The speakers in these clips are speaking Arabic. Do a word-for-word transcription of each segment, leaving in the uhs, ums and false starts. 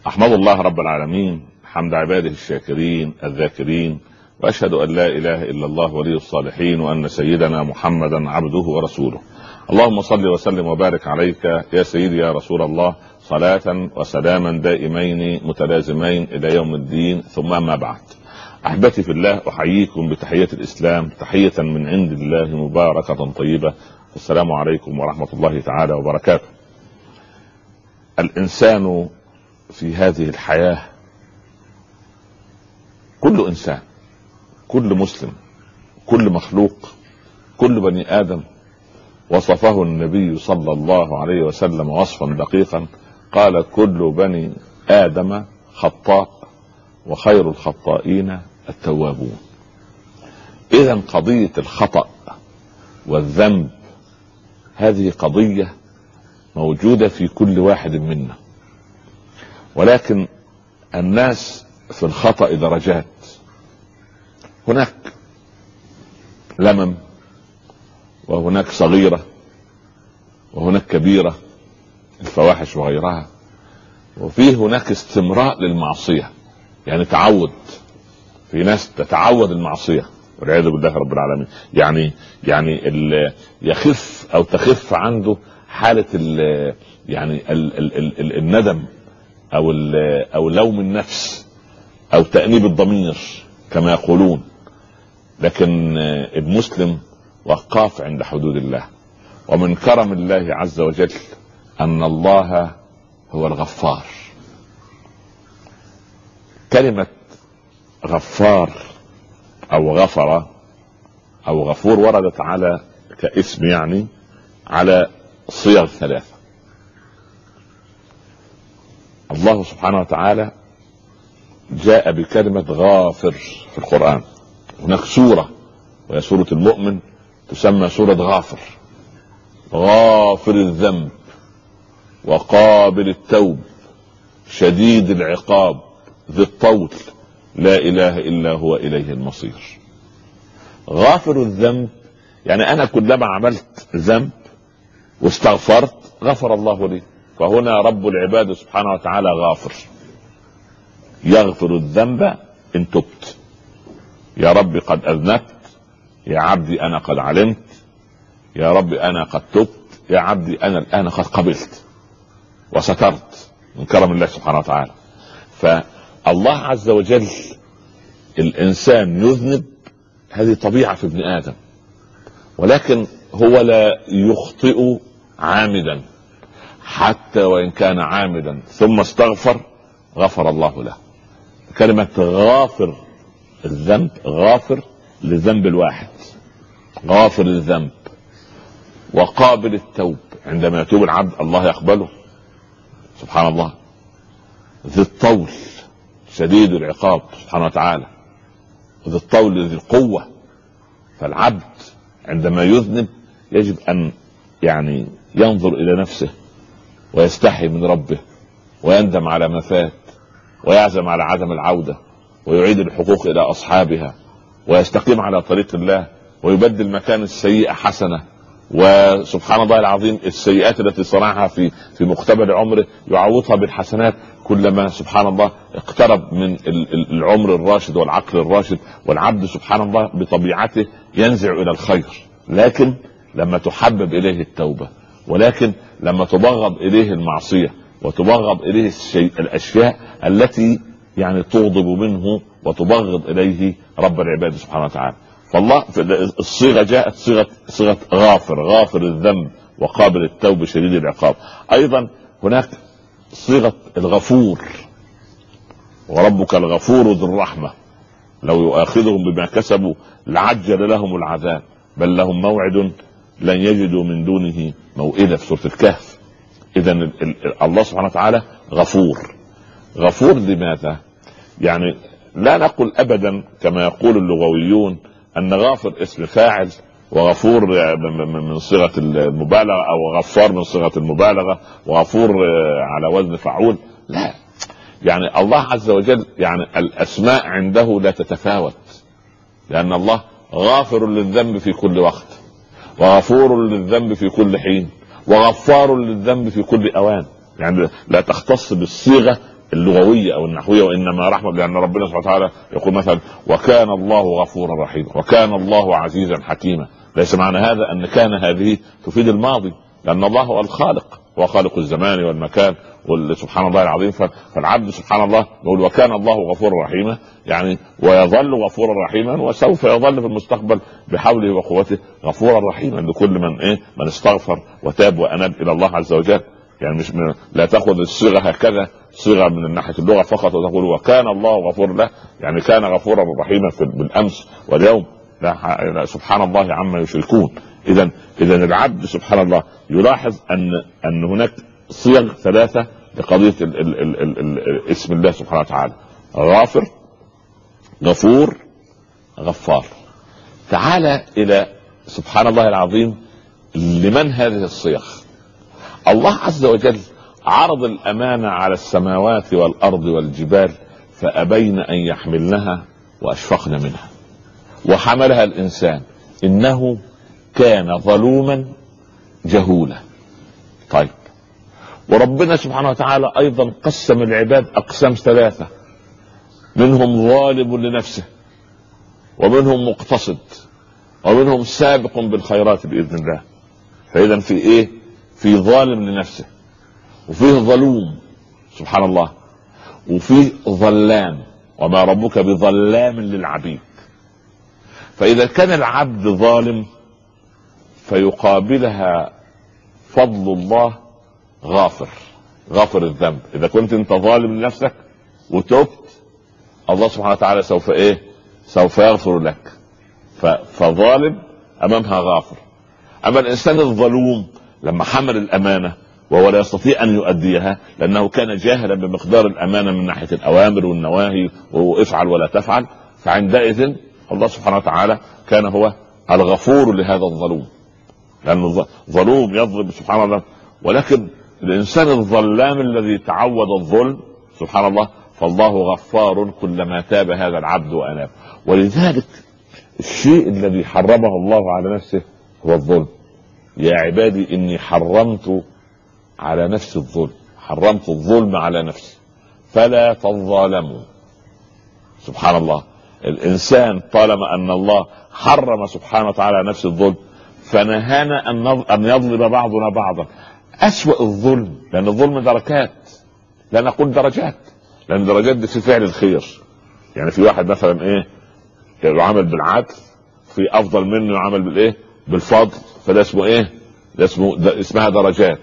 أحمد الله رب العالمين حمد عباده الشاكرين الذاكرين، وأشهد أن لا إله إلا الله ولي الصالحين، وأن سيدنا محمدا عبده ورسوله. اللهم صل وسلم وبارك عليك يا سيدي يا رسول الله، صلاة وسلاما دائمين متلازمين إلى يوم الدين، ثم أما بعد. أحبتي في الله، أحييكم بتحية الإسلام، تحية من عند الله مباركة طيبة. السلام عليكم ورحمة الله تعالى وبركاته. الإنسان في هذه الحياة، كل إنسان، كل مسلم، كل مخلوق، كل بني آدم، وصفه النبي صلى الله عليه وسلم وصفا دقيقا، قال: كل بني آدم خطاء وخير الخطائين التوابون. إذن قضية الخطأ والذنب هذه قضية موجودة في كل واحد منا، ولكن الناس في الخطأ درجات. هناك لمم، وهناك صغيرة، وهناك كبيرة، الفواحش وغيرها، وفيه هناك استمراء للمعصية، يعني تعود. في ناس تتعود المعصية والعياذ بالله رب العالمين، يعني يعني ال يخف او تخف عنده حالة ال يعني ال ال ال ال الندم او ال او لوم النفس او تأنيب الضمير كما يقولون. لكن المسلم وقاف عند حدود الله، ومن كرم الله عز وجل ان الله هو الغفار. كلمة غفار او غفر او غفور وردت على كاسم، يعني على صيغ ثلاثة. الله سبحانه وتعالى جاء بكلمة غافر في القرآن. هناك سورة وهي سورة المؤمن تسمى سورة غافر. غافر الذنب وقابل التوب شديد العقاب ذي الطول لا إله إلا هو إليه المصير. غافر الذنب يعني أنا كلما عملت ذنب واستغفرت غفر الله لي، فهنا رب العباد سبحانه وتعالى غافر، يغفر الذنب إن تبت. يا رب قد أذنبت، يا عبدي أنا قد علمت، يا رب أنا قد تبت، يا عبدي أنا الآن قد قبلت وسترت، من كرم الله سبحانه وتعالى. فالله عز وجل، الإنسان يذنب، هذه طبيعة في ابن آدم، ولكن هو لا يخطئ عامدا، حتى وإن كان عامدا ثم استغفر غفر الله له. كلمة غافر الذنب، غافر للذنب الواحد، غافر الذنب وقابل التوب. عندما يتوب العبد الله يقبله سبحان الله. ذي الطول شديد العقاب سبحانه وتعالى، ذي الطول ذي القوة. فالعبد عندما يذنب يجب أن يعني ينظر إلى نفسه ويستحي من ربه، ويندم على ما فات، ويعزم على عدم العودة، ويعيد الحقوق إلى أصحابها، ويستقيم على طريق الله، ويبدل مكان السيئة حسنة. وسبحان الله العظيم، السيئات التي صنعها في في مقتبل عمره يعوضها بالحسنات كلما سبحان الله اقترب من العمر الراشد والعقل الراشد. والعبد سبحان الله بطبيعته ينزع إلى الخير، لكن لما تحبب إليه التوبة، ولكن لما تبغض إليه المعصية، وتبغض إليه الشيء الأشياء التي يعني تغضب منه وتبغض إليه رب العباد سبحانه وتعالى. فالله الصيغة جاءت صيغة صيغة غافر، غافر الذنب وقابل التوب شديد العقاب. أيضا هناك صيغة الغفور، وربك الغفور ذو الرحمة لو يؤاخذهم بما كسبوا لعجل لهم العذاب بل لهم موعد لن يجدوا من دونه موئلة في سورة الكهف. إذن الله سبحانه وتعالى غفور. غفور لماذا؟ يعني لا نقول أبدا كما يقول اللغويون أن غافر اسم فاعل وغفور من صيغة المبالغة، أو غفار من صيغة المبالغة، وغفور على وزن فعول. لا، يعني الله عز وجل يعني الأسماء عنده لا تتفاوت، لأن الله غافر للذنب في كل وقت، وغفور للذنب في كل حين، وغفار للذنب في كل أوان. يعني لا تختص بالصيغة اللغويه او النحويه، وانما رحمه، لان ربنا سبحانه وتعالى يقول مثلا وكان الله غفورا رحيما وكان الله عزيزا حكيما. ليس معنى هذا ان كان هذه تفيد الماضي، لان الله هو الخالق، هو خالق الزمان والمكان، سبحان الله العظيم. فالعبد سبحان الله يقول وكان الله غفورا رحيما، يعني ويظل غفورا رحيما، وسوف يظل في المستقبل بحوله وقوته غفورا رحيما لكل من ايه من استغفر وتاب واناب الى الله عز وجل. يعني مش من لا تاخذ الصيغه هكذا صيغه من ناحيه اللغه فقط وتقول وكان الله غفورا، لا، يعني كان غفورا رحيما في بالامس واليوم، لا سبحان الله عما يشركون. اذا اذا العبد سبحان الله يلاحظ ان ان هناك صيغ ثلاثه لقضيه ال ال ال ال ال اسم الله سبحانه وتعالى: غافر، غفور، غفار. تعال الى سبحان الله العظيم لمن هذه الصيغ. الله عز وجل عرض الامانه على السماوات والارض والجبال فابين ان يحملنها واشفقن منها وحملها الانسان انه كان ظلوما جهولا. طيب، وربنا سبحانه وتعالى ايضا قسم العباد اقسام ثلاثه: منهم ظالم لنفسه، ومنهم مقتصد، ومنهم سابق بالخيرات باذن الله. فاذا في ايه؟ في ظالم لنفسه، وفيه ظلوم سبحان الله، وفيه ظلام، وما ربك بظلام للعبيد. فاذا كان العبد ظالم فيقابلها فضل الله غافر، غافر الذنب. اذا كنت انت ظالم لنفسك وتبت، الله سبحانه وتعالى سوف ايه؟ سوف يغفر لك. فظالم امامها غافر. اما الانسان الظلوم لما حمل الامانه وهو لا يستطيع ان يؤديها لانه كان جاهلا بمقدار الامانه من ناحيه الاوامر والنواهي وافعل ولا تفعل، فعندئذ الله سبحانه وتعالى كان هو الغفور لهذا الظلوم، لانه ظلوم يظلم سبحان الله. ولكن الانسان الظلام الذي تعود الظلم سبحان الله فالله غفار كلما تاب هذا العبد واناب. ولذلك الشيء الذي حرمه الله على نفسه هو الظلم. يا عبادي اني حرمت على نفسي الظلم، حرمت الظلم على نفسي فلا تظالموا. سبحان الله، الانسان طالما ان الله حرم سبحانه وتعالى نفس الظلم فنهانا ان يظلم بعضنا بعضا. اسوأ الظلم، لان الظلم دركات، لا نقول درجات، لان درجات دي في فعل الخير. يعني في واحد مثلا ايه يعامل بالعدل، في افضل منه يعامل بالايه بالفضل، فده اسمه ايه؟ ده اسمه ده اسمها درجات.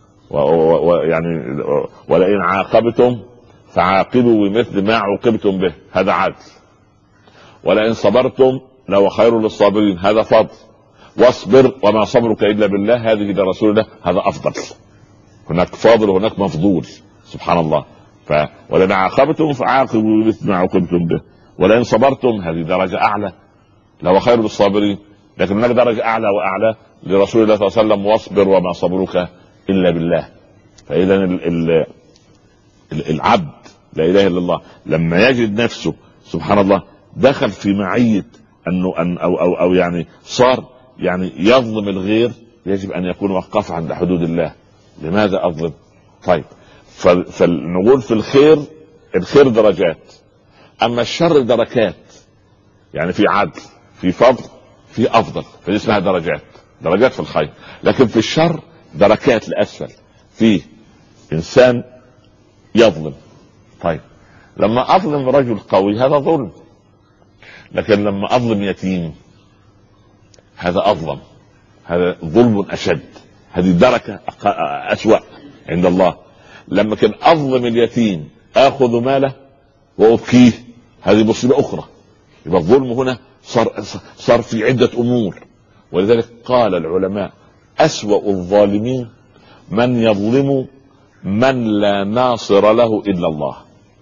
ويعني ولئن عاقبتم فعاقبوا بمثل ما عوقبتم به، هذا عدل. ولئن صبرتم لهو خير للصابرين، هذا فضل. واصبر وما صبرك الا بالله، هذه لرسول الله، هذا افضل. هناك فاضل وهناك مفضول سبحان الله. ف ولئن عاقبتم فعاقبوا بمثل ما عوقبتم به، ولئن صبرتم هذه درجه اعلى لهو خير للصابرين. لكن هناك درجه اعلى واعلى لرسول الله صلى الله عليه وسلم: واصبر وما صبرك الا بالله. فاذا ال ال العبد لا اله الا الله لما يجد نفسه سبحان الله دخل في معيه انه ان او او او يعني صار يعني يظلم الغير، يجب ان يكون وقف عند حدود الله. لماذا اظلم؟ طيب، فنقول في الخير، الخير درجات، اما الشر دركات. يعني في عدل، في فضل، في افضل، فدي اسمها درجات، درجات في الخير. لكن في الشر دركات لاسفل. في انسان يظلم، طيب لما اظلم رجل قوي هذا ظلم، لكن لما اظلم يتيم هذا اظلم، هذا ظلم اشد، هذه دركة اسوأ عند الله. لما كان اظلم اليتيم اخذ ماله وابكيه، هذه مصيبة اخرى. يبقى الظلم هنا صار صار في عدة امور. ولذلك قال العلماء: اسوأ الظالمين من يظلم من لا ناصر له الا الله.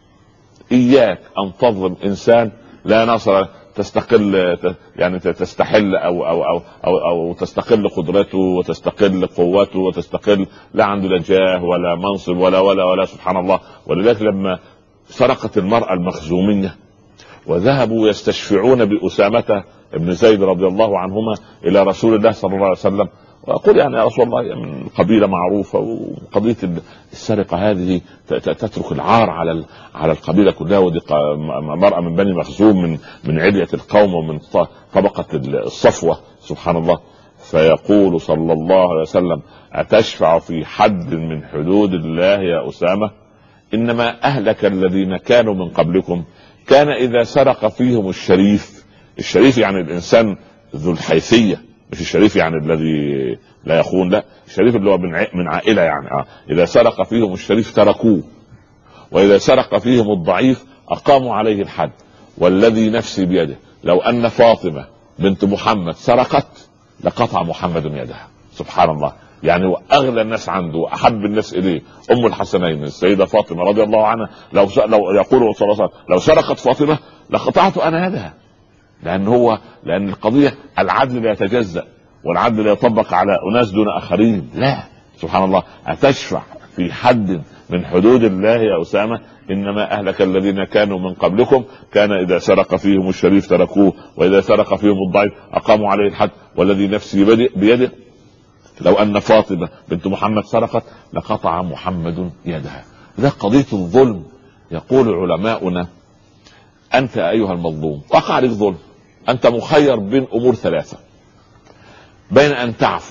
اياك ان تظلم انسان لا ناصر له، تستقل يعني تستحل او او او او, أو تستقل قدرته وتستقل قوته وتستقل، لا عنده لا جاه ولا منصب ولا ولا ولا سبحان الله. ولذلك لما سرقت المرأة المخزومية وذهبوا يستشفعون بأسامة ابن زيد رضي الله عنهما الى رسول الله صلى الله عليه وسلم، وأقول يعني يا رسول الله من قبيلة معروفة، وقضية السرقة هذه تترك العار على على القبيلة كلها، ودي مرأة من بني مخزوم من من علية القوم ومن طبقة الصفوة سبحان الله. فيقول صلى الله عليه وسلم: أتشفع في حد من حدود الله يا أسامة؟ إنما أهلك الذين كانوا من قبلكم كان إذا سرق فيهم الشريف، الشريف يعني الإنسان ذو الحيثية، مش الشريف يعني الذي لا يخون، لا، الشريف اللي هو من عائلة يعني آه. إذا سرق فيهم الشريف تركوه، وإذا سرق فيهم الضعيف أقاموا عليه الحد، والذي نفسي بيده لو أن فاطمة بنت محمد سرقت لقطع محمد يدها. سبحان الله. يعني أغلى الناس عنده وأحب الناس إليه أم الحسنين السيدة فاطمة رضي الله عنها، لو لو يقول صلى الله عليه وسلم لو سرقت فاطمة لقطعت أنا يدها، لأن هو لأن القضية العدل لا يتجزأ، والعدل لا يطبق على أناس دون آخرين، لا. سبحان الله. أتشفع في حد من حدود الله يا أسامة؟ إنما أهلك الذين كانوا من قبلكم كان إذا سرق فيهم الشريف تركوه، وإذا سرق فيهم الضعيف أقاموا عليه الحد، والذي نفسي بيده لو أن فاطمة بنت محمد سرقت لقطع محمد يدها. ذا قضية الظلم. يقول علماؤنا: أنت أيها المظلوم وقع عليك ظلم، أنت مخير بين أمور ثلاثة: بين أن تعفو،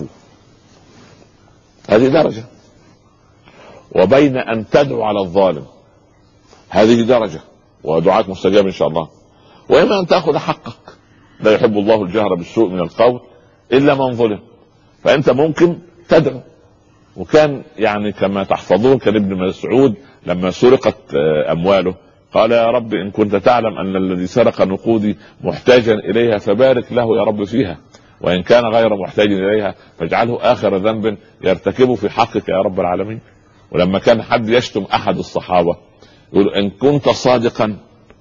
هذه درجة، وبين أن تدعو على الظالم، هذه درجة ودعاءك مستجاب إن شاء الله، وإما أن تأخذ حقك. لا يحب الله الجهر بالسوء من القول إلا من ظلم. فأنت ممكن تدعو. وكان يعني كما تحفظون كان ابن مسعود لما سرقت أمواله قال: يا رب إن كنت تعلم أن الذي سرق نقودي محتاجا إليها فبارك له يا رب فيها، وإن كان غير محتاج إليها فاجعله آخر ذنب يرتكبه في حقك يا رب العالمين. ولما كان حد يشتم أحد الصحابة يقول: إن كنت صادقا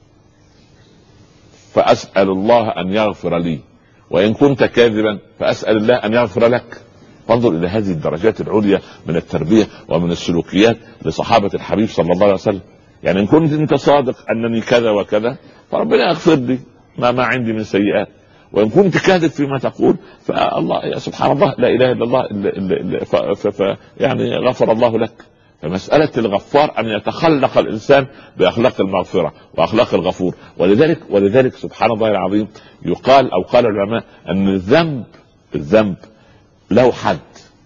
فأسأل الله أن يغفر لي، وإن كنت كاذبا فأسأل الله أن يغفر لك. فانظر إلى هذه الدرجات العليا من التربية ومن السلوكيات لصحابة الحبيب صلى الله عليه وسلم. يعني إن كنت أنت صادق أنني كذا وكذا فربنا يغفر لي ما ما عندي من سيئات، وإن كنت كاذب فيما تقول فالله يا سبحان الله لا إله إلا الله إلا إلا ف ف ف يعني غفر الله لك. فمسألة الغفار أن يتخلق الإنسان بأخلاق المغفرة وأخلاق الغفور. ولذلك ولذلك سبحان الله العظيم يقال أو قال العلماء أن الذنب الذنب له حد.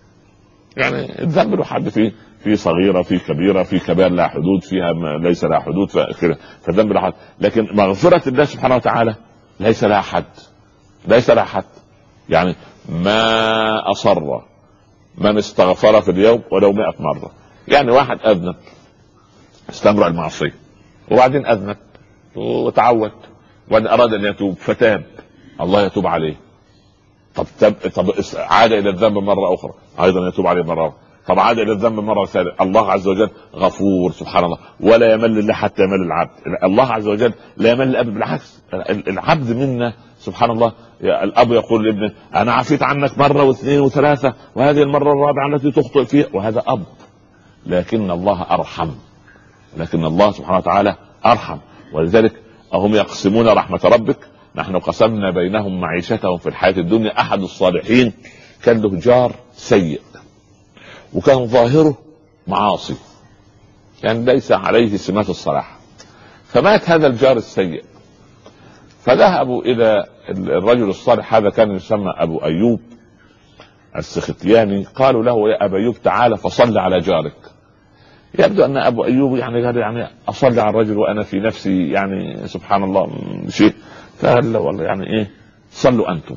يعني الذنب له حد، فيه في صغيرة في كبيرة في كبار لا حدود فيها ليس لها حدود، فالذنب له حد. لكن مغفرة الله سبحانه وتعالى ليس لها حد، ليس لها حد. يعني ما أصر من استغفر في اليوم ولو مئة مرة. يعني واحد أذنب استمر المعصية وبعدين أذنب وتعود وبعدين أراد أن يتوب فتاب، الله يتوب عليه. طب تب... طب عاد إلى الذنب مرة أخرى أيضا يتوب عليه مرة أخرى. طب عاد إلى الذنب مرة ثالثة. الله عز وجل غفور سبحان الله، ولا يمل الله حتى يمل العبد. الله عز وجل لا يمل الأب، بالعكس العبد منا سبحان الله. الأب يقول لابنه: أنا عفيت عنك مرة واثنين وثلاثة وهذه المرة الرابعة التي تخطئ فيها. وهذا أب، لكن الله أرحم، لكن الله سبحانه وتعالى أرحم. ولذلك أهم يقسمون رحمة ربك نحن قسمنا بينهم معيشتهم في الحياة الدنيا. أحد الصالحين كان له جار سيء وكان ظاهره معاصي، يعني ليس عليه سمات الصلاح. فمات هذا الجار السيء، فذهبوا إلى الرجل الصالح، هذا كان يسمى أبو أيوب السختياني. قالوا له: يا أبا أيوب تعال فصل على جارك. يبدو أن أبو أيوب يعني قال: يعني أصلي على الرجل وأنا في نفسي يعني سبحان الله شيء. فقال: والله يعني إيه، صلوا أنتم.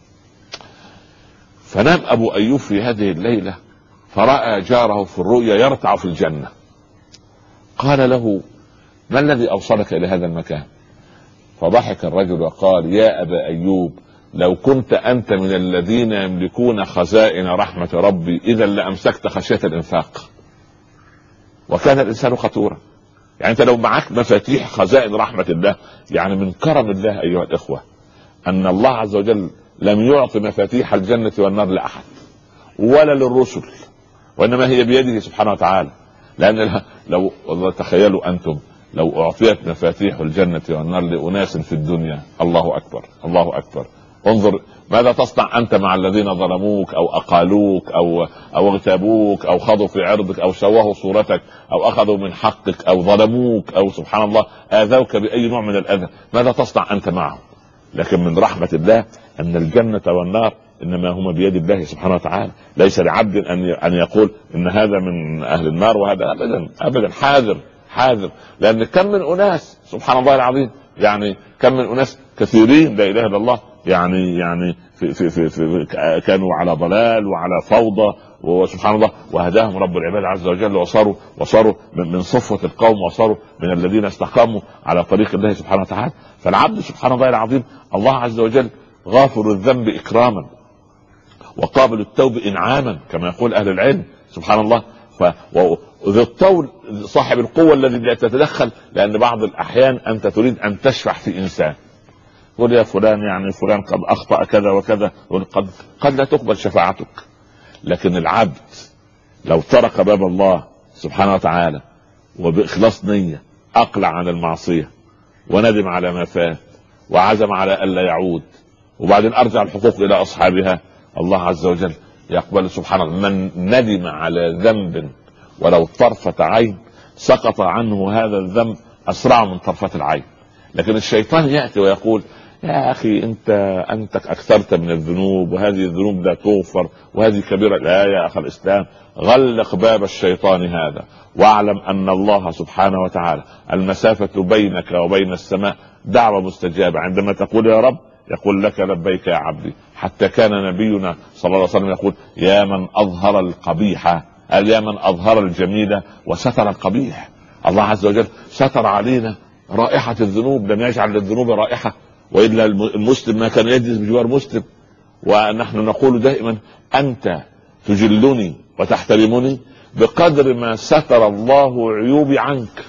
فنام أبو أيوب في هذه الليلة فرأى جاره في الرؤيا يرتع في الجنة. قال له: ما الذي أوصلك إلى هذا المكان؟ فضحك الرجل وقال: يا أبا أيوب لو كنت أنت من الذين يملكون خزائن رحمة ربي إذا لأمسكت خشية الإنفاق. وكان الإنسان خطورا. يعني أنت لو معك مفاتيح خزائن رحمة الله، يعني من كرم الله أيها الإخوة أن الله عز وجل لم يعطي مفاتيح الجنة والنار لأحد ولا للرسل، وإنما هي بيده سبحانه وتعالى. لأن لو والله تخيلوا أنتم لو أعطيت مفاتيح الجنة والنار لأناس في الدنيا، الله أكبر الله أكبر، انظر ماذا تصنع انت مع الذين ظلموك او اقالوك او او اغتابوك او خضوا في عرضك او شوهوا صورتك او اخذوا من حقك او ظلموك او سبحان الله اذوك باي نوع من الاذى، ماذا تصنع انت معهم؟ لكن من رحمة الله ان الجنة والنار انما هما بيد الله سبحانه وتعالى. ليس لعبد ان ان يقول ان هذا من اهل النار وهذا، ابدا ابدا، حاذر حاذر. لان كم من اناس سبحان الله العظيم، يعني كم من اناس كثيرين لا اله الا الله، يعني يعني في في في, في كانوا على ضلال وعلى فوضى، وسبحان الله وهداهم رب العباد عز وجل، وصاروا وصاروا من, من صفوة القوم، وصاروا من الذين استقاموا على طريق الله سبحانه وتعالى. فالعبد سبحان الله العظيم الله عز وجل غافر الذنب اكراما وقابل التوب انعاما كما يقول اهل العلم سبحان الله. وذو الطول صاحب القوة الذي لا تتدخل، لان بعض الاحيان انت تريد ان تشفع في انسان، قل يا فلان يعني فلان قد اخطأ كذا وكذا، قد قد لا تقبل شفاعتك. لكن العبد لو ترك باب الله سبحانه وتعالى وبإخلاص نية اقلع عن المعصية وندم على ما فات وعزم على الا يعود، وبعدين ارجع الحقوق الى اصحابها، الله عز وجل يقبل سبحان الله. من ندم على ذنب ولو طرفة عين سقط عنه هذا الذنب اسرع من طرفة العين. لكن الشيطان يأتي ويقول يا اخي انت انت اكثرت من الذنوب، وهذه الذنوب لا تغفر، وهذه كبيرة. لا يا اخي الاسلام، غلق باب الشيطان هذا، واعلم ان الله سبحانه وتعالى المسافة بينك وبين السماء دعوة مستجابة. عندما تقول يا رب يقول لك لبيك يا عبدي. حتى كان نبينا صلى الله عليه وسلم يقول يا من اظهر القبيح، قال يا من اظهر الجميل وستر القبيح. الله عز وجل ستر علينا رائحة الذنوب، لم يجعل للذنوب رائحة، وإلا المسلم ما كان يجلس بجوار مسلم. ونحن نقول دائما أنت تجلني وتحترمني بقدر ما ستر الله عيوبي عنك،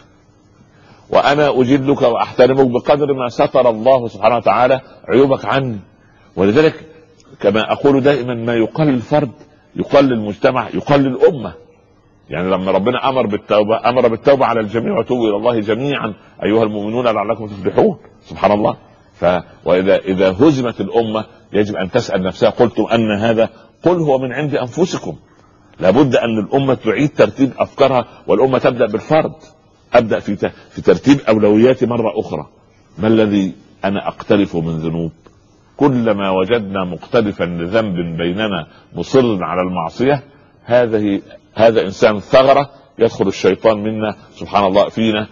وأنا أجلك وأحترمك بقدر ما ستر الله سبحانه وتعالى عيوبك عني. ولذلك كما أقول دائما ما يقل الفرد يقل المجتمع يقل الأمة. يعني لما ربنا امر بالتوبه امر بالتوبه على الجميع، وتوبوا الى الله جميعا ايها المؤمنون لعلكم تفلحون سبحان الله. ف واذا اذا هزمت الامه يجب ان تسال نفسها قلتم ان هذا؟ قل هو من عند انفسكم. لابد ان الامه تعيد ترتيب افكارها، والامه تبدا بالفرد. ابدا في في ترتيب اولوياتي مره اخرى. ما الذي انا اقترف من ذنوب؟ كلما وجدنا مقترفا لذنب بيننا مصر على المعصيه، هذه هذا انسان ثغرة يدخل الشيطان منا سبحان الله فينا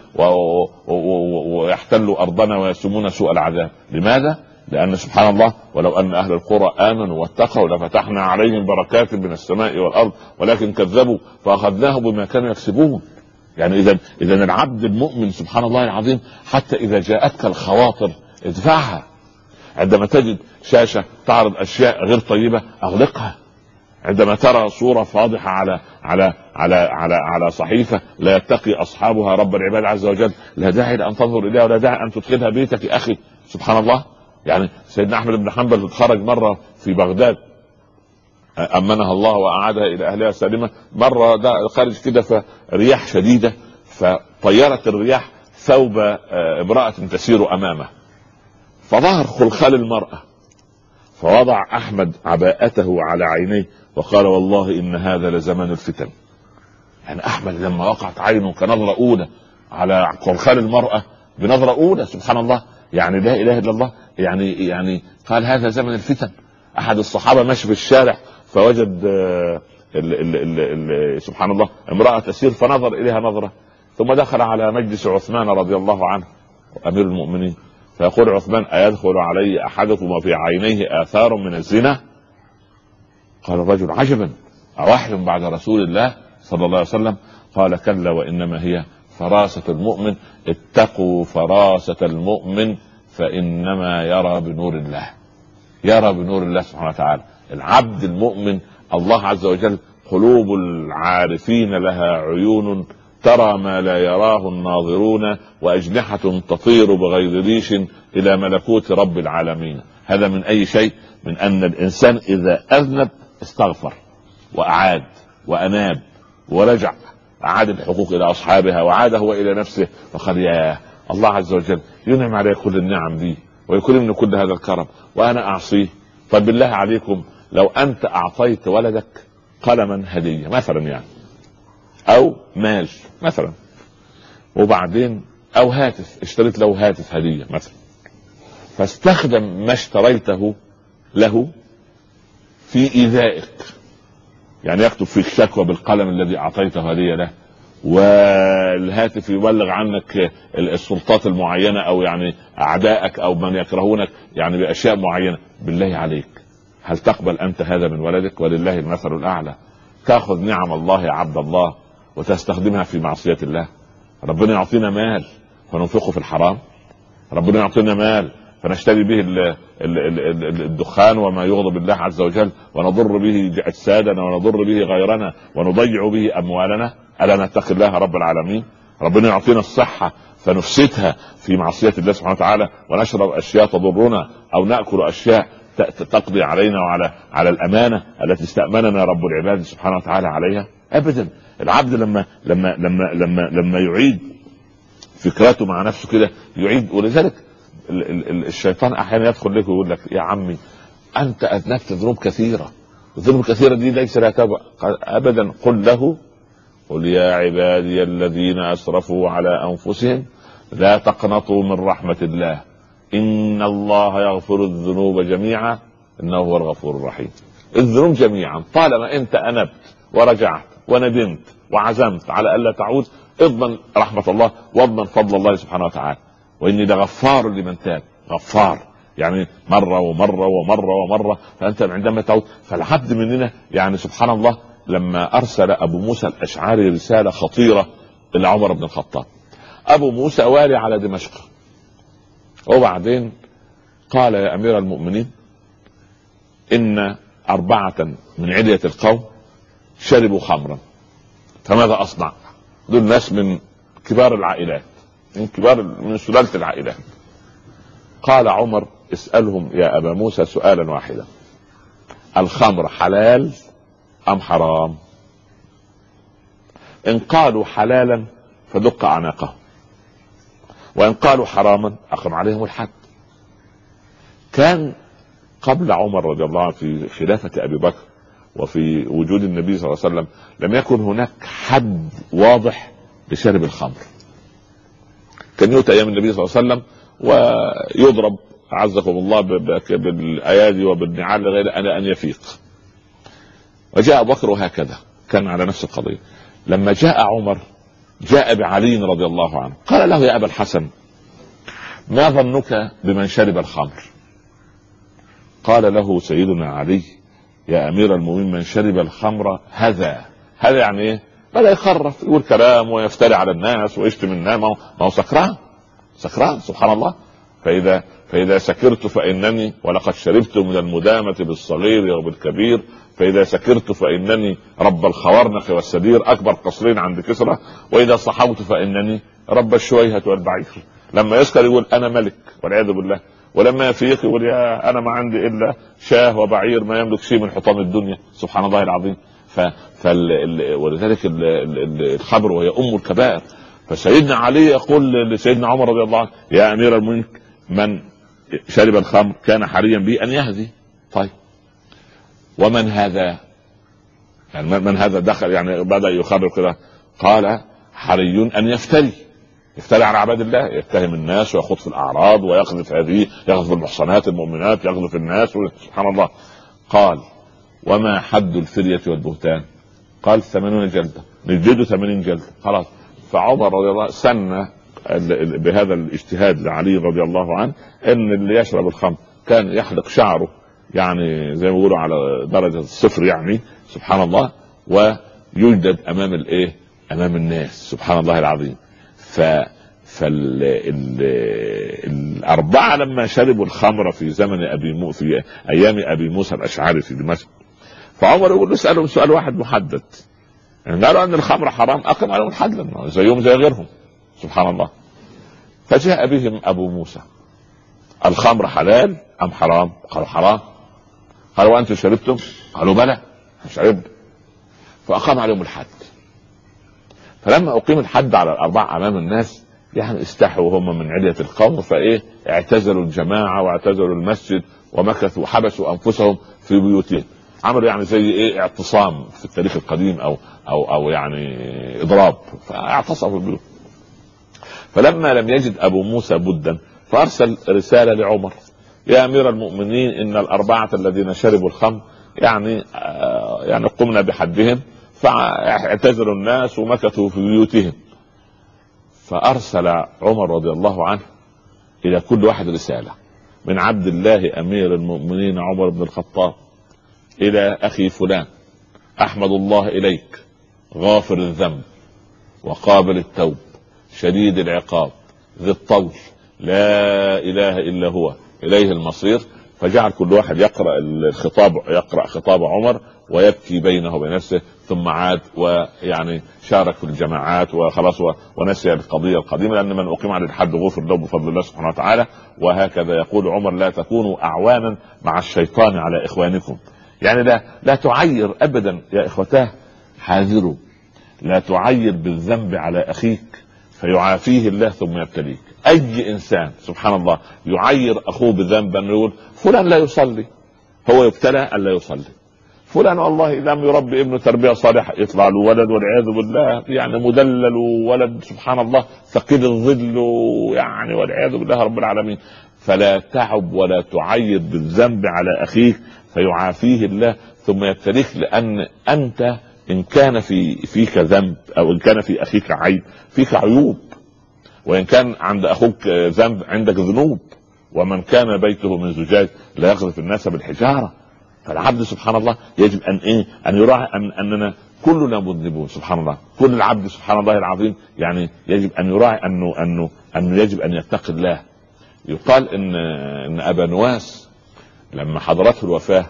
ويحتل ارضنا ويسمون سوء العذاب. لماذا؟ لان سبحان الله ولو ان اهل القرى امنوا واتقوا لفتحنا عليهم بركات من السماء والارض ولكن كذبوا فاخذناهم بما كانوا يكسبون. يعني اذا اذا العبد المؤمن سبحان الله العظيم حتى اذا جاءتك الخواطر ادفعها. عندما تجد شاشة تعرض اشياء غير طيبة اغلقها. عندما ترى صورة فاضحة على على على على على صحيفة لا يتقي اصحابها رب العباد عز وجل، لا داعي لان تنظر اليها ولا داعي ان تدخلها بيتك يا اخي سبحان الله. يعني سيدنا احمد بن حنبل خرج مرة في بغداد امنها الله واعادها الى اهلها سالمة، مرة ده خارج كده فرياح شديدة فطيرت الرياح ثوب امرأة تسير امامه فظهر خلخال المرأة، فوضع احمد عباءته على عينيه وقال والله ان هذا لزمان الفتن. يعني احمد لما وقعت عينه كنظرة اولى على خلخال المرأة بنظرة اولى سبحان الله، يعني لا اله الا الله، يعني يعني قال هذا زمن الفتن. احد الصحابة ماشي في الشارع فوجد ال ال ال ال سبحان الله امرأة تسير فنظر اليها نظرة، ثم دخل على مجلس عثمان رضي الله عنه امير المؤمنين فيقول عثمان ايدخل علي احدكم وفي عينيه اثار من الزنا؟ قال الرجل عجبا اوحي بعد رسول الله صلى الله عليه وسلم؟ قال كلا وانما هي فراسة المؤمن، اتقوا فراسة المؤمن فانما يرى بنور الله، يرى بنور الله سبحانه وتعالى. العبد المؤمن الله عز وجل قلوب العارفين لها عيون ترى ما لا يراه الناظرون واجنحة تطير بغير ريش الى ملكوت رب العالمين. هذا من اي شيء؟ من ان الانسان اذا اذنب استغفر واعاد واناب ورجع، اعاد الحقوق الى اصحابها وعاد هو الى نفسه، فقال يا الله عز وجل ينعم عليه كل النعم دي ويكرمني كل هذا الكرم وانا اعصيه؟ طب بالله عليكم لو انت اعطيت ولدك قلما هدية مثلا يعني، او مال مثلا، وبعدين او هاتف، اشتريت له هاتف هدية مثلا، فاستخدم ما اشتريته له في ايذائك، يعني يكتب فيك شكوى بالقلم الذي اعطيته هدية له، والهاتف يبلغ عنك السلطات المعينة او يعني اعدائك او من يكرهونك يعني باشياء معينة، بالله عليك هل تقبل انت هذا من ولدك؟ ولله المثل الاعلى. تاخذ نعم الله يا عبد الله وتستخدمها في معصية الله؟ ربنا يعطينا مال فننفقه في الحرام، ربنا يعطينا مال فنشتري به ال ال ال الدخان وما يغضب الله عز وجل، ونضر به اجسادنا ونضر به غيرنا ونضيع به اموالنا. الا نتقي الله رب العالمين؟ ربنا يعطينا الصحة فنفسدها في معصية الله سبحانه وتعالى، ونشرب اشياء تضرنا او ناكل اشياء تقضي علينا وعلى على الامانة التي استأمننا رب العباد سبحانه وتعالى عليها. ابدا. العبد لما لما لما لما لما يعيد فكرته مع نفسه كده يعيد. ولذلك الشيطان احيانا يدخل لك ويقول لك يا عمي انت اذنبت ذنوب كثيرة، الذنوب الكثيرة دي ليس لها توبة. ابدا. قل له قل يا عبادي الذين اسرفوا على انفسهم لا تقنطوا من رحمة الله ان الله يغفر الذنوب جميعا انه هو الغفور الرحيم. الذنوب جميعا طالما انت انبت ورجعت وندمت وعزمت على الا تعود، اضمن رحمة الله واضمن فضل الله سبحانه وتعالى. واني لغفار لمن تاب. غفار يعني مرة ومرة ومرة ومرة، فانت عندما تعود. فالعبد مننا يعني سبحان الله لما ارسل ابو موسى الاشعري رسالة خطيرة الى عمر بن الخطاب، ابو موسى والي على دمشق، وبعدين قال يا امير المؤمنين ان اربعة من علية القوم شربوا خمرا فماذا اصنع؟ دول ناس من كبار العائلات، من كبار من سلالة العائلات. قال عمر اسألهم يا ابا موسى سؤالا واحدا، الخمر حلال ام حرام؟ ان قالوا حلالا فدق اعناقهم، وان قالوا حراما اقم عليهم الحد. كان قبل عمر رضي الله عنه في خلافة ابي بكر وفي وجود النبي صلى الله عليه وسلم لم يكن هناك حد واضح لشرب الخمر. كان يؤتى ايام النبي صلى الله عليه وسلم ويضرب عزكم الله بالايادي وبالنعال غير ان ان يفيق. وجاء ابو بكر وهكذا كان على نفس القضية. لما جاء عمر جاء بعلي رضي الله عنه قال له يا ابا الحسن ما ظنك بمن شرب الخمر؟ قال له سيدنا علي يا امير المؤمنين من شرب الخمر هذا هذا يعني ايه؟ بدا يخرف يقول كلام ويفتري على الناس ويشتم الناس، ما هو سكران سكران سبحان الله. فاذا فاذا سكرت فانني ولقد شربت من المدامة بالصغير وبالكبير، فاذا سكرت فانني رب الخوارنق والسدير اكبر قصرين عند كسرى، واذا صحوت فانني رب الشويهة والبعير. لما يسكر يقول انا ملك والعياذ بالله، ولما يفيق يقول يا انا ما عندي الا شاه وبعير ما يملك شيء من حطام الدنيا سبحان الله العظيم. ف... فال... ولذلك ال... ال... الخمر وهي ام الكبائر. فسيدنا علي يقول لسيدنا عمر رضي الله عنه يا امير الملك من شرب الخمر كان حريا به ان يهدي. طيب ومن هذا؟ يعني من هذا دخل يعني بدا يخرب كده؟ قال حري ان يفتري يفتري على عباد الله، يتهم الناس ويخوض في الاعراض ويقذف هذه، يقذف المحصنات المؤمنات، يقذف الناس سبحان الله. قال وما حد الفرية والبهتان؟ قال ثمانين جلدة، نجده ثمانين جلدة خلاص. فعمر رضي الله سن بهذا الاجتهاد لعلي رضي الله عنه ان اللي يشرب الخمر كان يحلق شعره يعني زي ما بيقولوا على درجة الصفر يعني سبحان الله، ويجدد امام الايه؟ امام الناس سبحان الله العظيم. ف فالاربعه لما شربوا الخمر في زمن ابي مو في ايام ابي موسى الاشعري في دمشق، فعمر يقول له اسالهم سؤال واحد محدد، يعني قالوا ان الخمر حرام اقم عليهم الحد زيهم زي غيرهم سبحان الله. فجاء بهم ابو موسى الخمر حلال ام حرام؟ قالوا حرام. قالوا وانتم شربتم؟ قالوا بلى شربت. فاقام عليهم الحد. فلما اقيم الحد على الاربعه امام الناس يعني استحوا هم من علية القوم، فايه اعتزلوا الجماعة واعتزلوا المسجد ومكثوا وحبسوا انفسهم في بيوتهم. عملوا يعني زي ايه اعتصام في التاريخ القديم او او او يعني اضراب، فاعتصموا في البيوت. فلما لم يجد ابو موسى بدا فارسل رسالة لعمر: يا امير المؤمنين، ان الاربعة الذين شربوا الخمر يعني آه يعني قمنا بحدهم، فاعتزلوا الناس ومكثوا في بيوتهم. فارسل عمر رضي الله عنه الى كل واحد رسالة: من عبد الله امير المؤمنين عمر بن الخطاب الى اخي فلان، احمد الله اليك، غافر الذنب وقابل التوب، شديد العقاب، ذي الطول، لا اله الا هو، اليه المصير. فجعل كل واحد يقرأ الخطاب، يقرأ خطاب عمر ويبكي بينه وبين نفسه، ثم عاد ويعني شارك في الجماعات وخلاص ونسي القضية القديمة، لأن من أقيم على الحد غفر له بفضل الله سبحانه وتعالى. وهكذا يقول عمر: لا تكونوا أعوانا مع الشيطان على إخوانكم. يعني لا لا تعير أبدا يا إخوتاه، حاذروا، لا تعير بالذنب على أخيك فيعافيه الله ثم يبتليك. اي انسان سبحان الله يعير اخوه بذنب، انه يقول فلان لا يصلي، هو يبتلى ان لا يصلي. فلان والله لم يربي ابنه تربيه صالحه، يطلع له ولد والعياذ بالله يعني مدلل، ولد سبحان الله ثقيل الظل يعني والعياذ بالله رب العالمين. فلا تعب ولا تعير بالذنب على اخيك فيعافيه الله ثم يبتليك، لان انت ان كان في فيك ذنب او ان كان في اخيك عيب فيك عيوب، وإن كان عند أخوك ذنب عندك ذنوب. ومن كان بيته من زجاج لا يقذف الناس بالحجارة. فالعبد سبحان الله يجب أن إيه أن يراعي أن أننا كلنا مذنبون سبحان الله. كل العبد سبحان الله العظيم يعني يجب أن يراعي أنه أنه أنه يجب أن يتقي الله. يقال إن إن أبا نواس لما حضرته الوفاة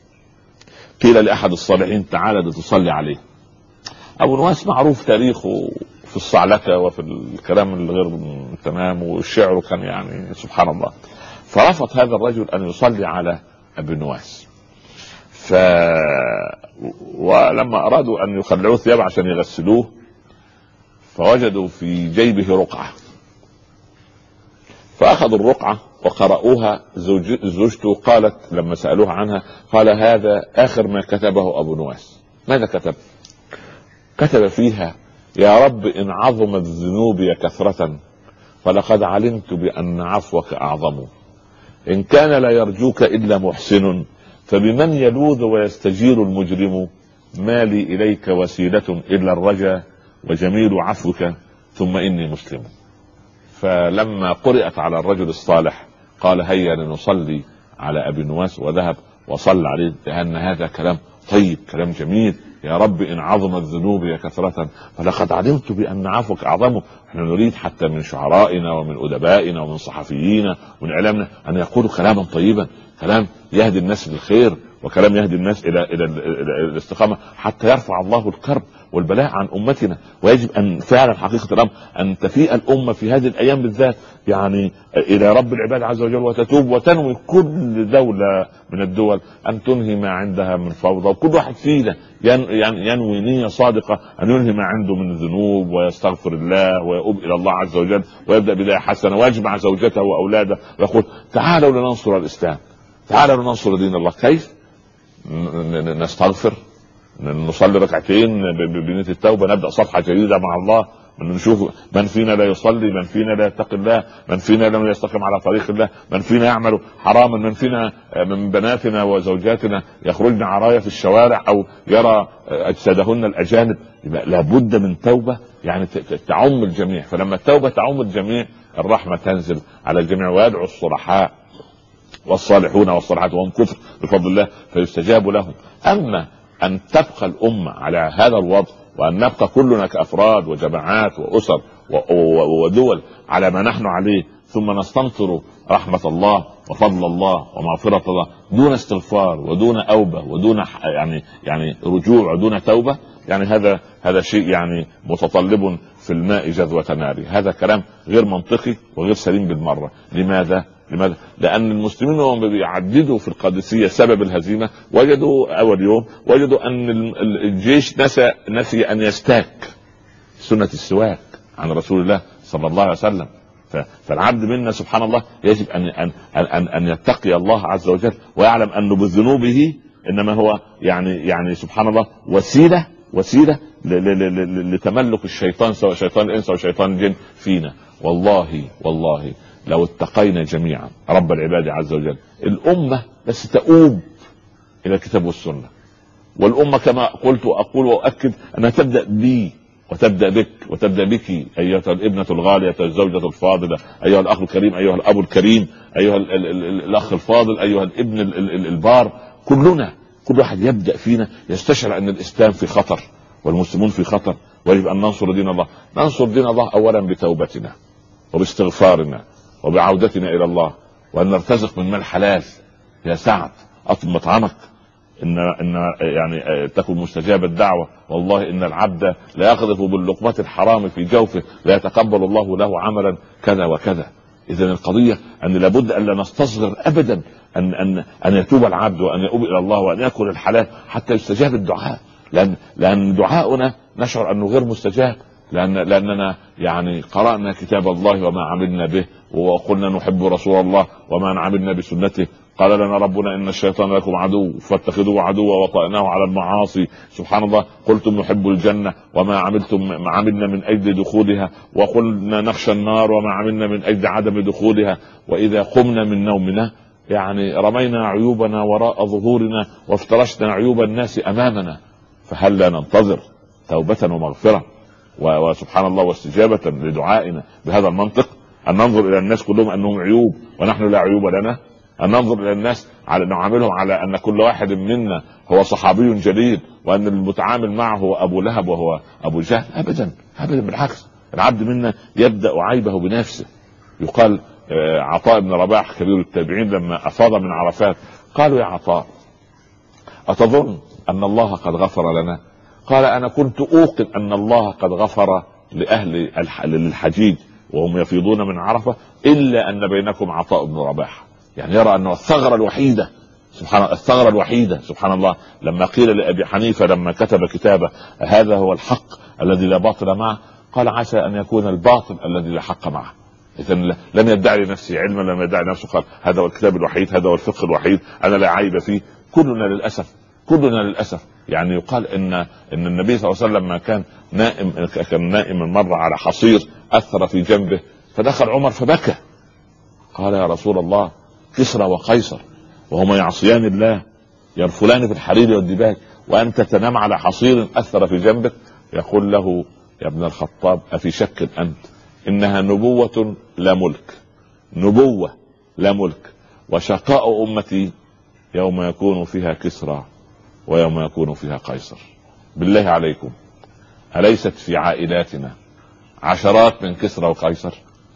قيل لأحد الصالحين: تعالى لتصلي عليه. أبو نواس معروف تاريخه في الصعلكة وفي الكلام الغير تمام، والشعر كان يعني سبحان الله. فرفض هذا الرجل أن يصلي على أبي نواس. ف ولما أرادوا أن يخلعوه ثياب عشان يغسلوه فوجدوا في جيبه رقعة، فأخذوا الرقعة وقرأوها. زوج... زوجته قالت لما سألوها عنها قال: هذا آخر ما كتبه أبو نواس. ماذا كتب؟ كتب فيها: يا رب إن عظمت ذنوبي كثرة فلقد علمت بأن عفوك أعظم، إن كان لا يرجوك إلا محسن فبمن يلوذ ويستجير المجرم، ما لي إليك وسيلة إلا الرجا وجميل عفوك ثم إني مسلم. فلما قرأت على الرجل الصالح قال: هيا لنصلي على أبي نواس، وذهب وصلى عليه، لأن هذا كلام طيب، كلام جميل. يا رب إن عظمت ذنوبي كثرة فلقد علمت بأن عفوك أعظم. احنا نريد حتى من شعرائنا ومن أدبائنا ومن صحفيين ومن إعلامنا أن يقولوا كلاما طيبا، كلام يهدي الناس للخير، وكلام يهدي الناس إلى إلى الاستقامة، حتى يرفع الله الكرب والبلاء عن أمتنا. ويجب أن فعلا حقيقة الأمر أن تفيء الأمة في هذه الأيام بالذات يعني إلى رب العباد عز وجل، وتتوب وتنوي كل دولة من الدول أن تنهي ما عندها من فوضى، وكل واحد فينا ينوي نية صادقة أن ينهي ما عنده من ذنوب ويستغفر الله ويؤوب إلى الله عز وجل ويبدأ بداية حسنة، ويجمع زوجته وأولاده ويقول: تعالوا لننصر الإسلام، تعالوا لننصر دين الله. كيف؟ نستغفر، نصلي ركعتين بنية التوبة، نبدأ صفحة جديدة مع الله، نشوف من فينا لا يصلي، من فينا لا يتقي الله، من فينا لم يستقيم على طريق الله، من فينا يعمل حراما، من فينا من بناتنا وزوجاتنا يخرجن عرايا في الشوارع او يرى اجسادهن الاجانب. لابد من توبة يعني تعم الجميع. فلما التوبة تعم الجميع الرحمة تنزل على الجميع، ويدعو الصلحاء والصالحون والصالحات وهم كفر بفضل الله فيستجاب لهم. اما ان تبقى الامة على هذا الوضع، وان نبقى كلنا كافراد وجماعات واسر ودول على ما نحن عليه، ثم نستنصر رحمة الله وفضل الله ومغفرة الله دون استغفار ودون اوبة ودون يعني يعني رجوع ودون توبة، يعني هذا هذا شيء يعني متطلب في الماء جذوة نار. هذا كلام غير منطقي وغير سليم بالمرة. لماذا؟ لماذا؟ لأن المسلمين وهم بيعددوا في القادسية سبب الهزيمة وجدوا أول يوم وجدوا أن الجيش نسى نسي أن يستاك، سنة السواك. عن رسول الله صلى الله عليه وسلم. فالعبد منا سبحان الله يجب ان ان ان, أن يتقي الله عز وجل ويعلم انه بذنوبه انما هو يعني يعني سبحان الله وسيله وسيله لتملك الشيطان، سواء شيطان الانس او شيطان الجن فينا. والله والله لو اتقينا جميعا رب العباد عز وجل الامه بس تؤوب الى الكتاب والسنه، والامه كما قلت واقول واؤكد انها تبدا بي وتبدا بك وتبدا بك ايتها الابنه الغاليه، الزوجه الفاضله، ايها الاخ الكريم، ايها الاب الكريم، ايها ال ال ال الاخ الفاضل، ايها الابن ال ال البار. كلنا كل واحد يبدا فينا يستشعر ان الاسلام في خطر والمسلمون في خطر، ويجب ان ننصر دين الله. ننصر دين الله اولا بتوبتنا وباستغفارنا وبعودتنا الى الله، وان نرتزق من مال حلال. يا سعد اطب مطعمك ان ان يعني تكن مستجاب الدعوه. والله ان العبد لا يقذف باللقمه الحرام في جوفه لا يتقبل الله له عملا كذا وكذا. اذا القضيه ان لابد ان لا نستصغر ابدا ان ان ان يتوب العبد وان يؤوب الى الله وان ياكل الحلال حتى يستجاب الدعاء، لان لان دعاؤنا نشعر انه غير مستجاب، لان لاننا يعني قرانا كتاب الله وما عملنا به، وقلنا نحب رسول الله وما عملنا بسنته. قال لنا ربنا ان الشيطان لكم عدو فاتخذوه عدوا وطأناه على المعاصي. سبحان الله، قلتم نحب الجنه وما عملتم ما عملنا من اجل دخولها، وقلنا نخشى النار وما عملنا من اجل عدم دخولها. واذا قمنا من نومنا يعني رمينا عيوبنا وراء ظهورنا وافترشنا عيوب الناس امامنا. فهل لا ننتظر توبه ومغفره وسبحان الله واستجابه لدعائنا بهذا المنطق؟ ان ننظر الى الناس كلهم انهم عيوب ونحن لا عيوب لنا؟ أن ننظر إلى الناس على نعاملهم على أن كل واحد منا هو صحابي جليل وأن المتعامل معه هو أبو لهب وهو أبو جهل؟ أبدا أبدا، بالعكس. العبد منا يبدأ عيبه بنفسه. يقال عطاء بن رباح كبير التابعين لما أفاض من عرفات قالوا يا عطاء أتظن أن الله قد غفر لنا؟ قال أنا كنت أوقن أن الله قد غفر لأهل الحجيج وهم يفيضون من عرفة إلا أن بينكم عطاء بن رباح. يعني يرى أنه الثغرة الوحيدة سبحان الله الثغرة الوحيدة سبحان الله لما قيل لأبي حنيفة لما كتب كتابه هذا هو الحق الذي لا باطل معه، قال عسى أن يكون الباطل الذي لا حق معه. إذا لم يدعي لنفسه علما، لم يدعي نفسه، قال هذا هو الكتاب الوحيد، هذا هو الفقه الوحيد، أنا لا عيب فيه. كلنا للأسف كلنا للأسف يعني يقال إن إن النبي صلى الله عليه وسلم لما كان نائم كان نائم مرة على حصير أثر في جنبه، فدخل عمر فبكى. قال يا رسول الله كسرى وقيصر وهما يعصيان الله يرفلان في الحرير والدباج وأنت تنام على حصير أثر في جنبك؟ يقول له يا ابن الخطاب أفي شك أنت؟ إنها نبوة لا ملك، نبوة لا ملك، وشقاء أمتي يوم يكون فيها كسرى ويوم يكون فيها قيصر. بالله عليكم أليست في عائلاتنا عشرات من كسرى وقيصر؟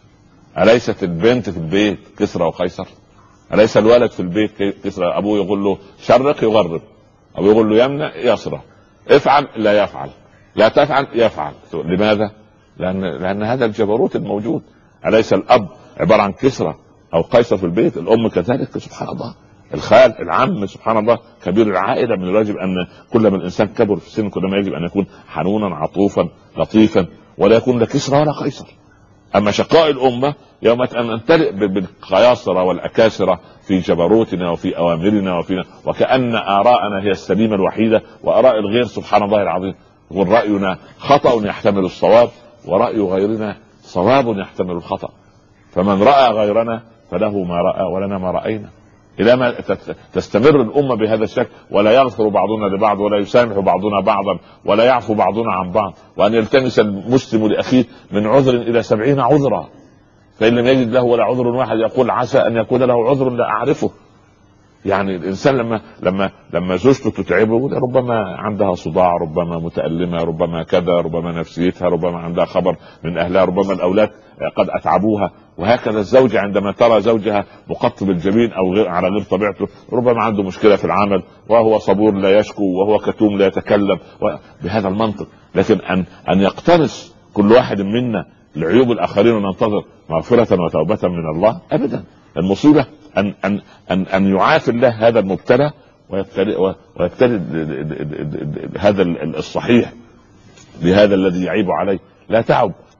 أليست البنت في البيت كسرى وقيصر؟ أليس الولد في البيت كسرى؟ أبوه يقول له شرق يغرب، أو يقول له يمنع يسرى، افعل لا يفعل، لا تفعل يفعل. لماذا؟ لأن, لأن هذا الجبروت الموجود. أليس الأب عبارة عن كسرى أو قيصر في البيت؟ الأم كذلك سبحان الله، الخال العم سبحان الله كبير العائلة. من الواجب أن كل ما الإنسان كبر في السن كل ما يجب أن يكون حنونا عطوفا لطيفا ولا يكون لا كسرى ولا قيصر. أما شقاء الأمة يوم أن نمتلئ بالقياصرة والأكاسرة في جبروتنا وفي أوامرنا وفينا، وكأن آراءنا هي السليمة الوحيدة وآراء الغير سبحان الله العظيم. يقول رأينا خطأ يحتمل الصواب ورأي غيرنا صواب يحتمل الخطأ، فمن رأى غيرنا فله ما رأى ولنا ما رأينا. إلى ما تستمر الأمة بهذا الشكل ولا يغفر بعضنا لبعض ولا يسامح بعضنا بعضا ولا يعفو بعضنا عن بعض، وأن يلتمس المسلم لأخيه من عذر إلى سبعين عذرا، فإن لم يجد له ولا عذر واحد يقول عسى أن يكون له عذر لا أعرفه. يعني الإنسان لما لما لما زوجته تتعبه ربما عندها صداع، ربما متألمة، ربما كذا، ربما نفسيتها، ربما عندها خبر من أهلها، ربما الأولاد قد أتعبوها. وهكذا الزوجة عندما ترى زوجها مقطب الجبين أو غير على غير طبيعته، ربما عنده مشكلة في العمل وهو صبور لا يشكو وهو كتوم لا يتكلم بهذا المنطق. لكن أن أن يقتنص كل واحد منا لعيوب الآخرين وننتظر مغفرة وتوبة من الله أبدا. المصيبة أن أن أن أن يعافي الله هذا المبتلى ويبتلي ويبتلي هذا الصحيح بهذا الذي يعيب عليه. لا تعب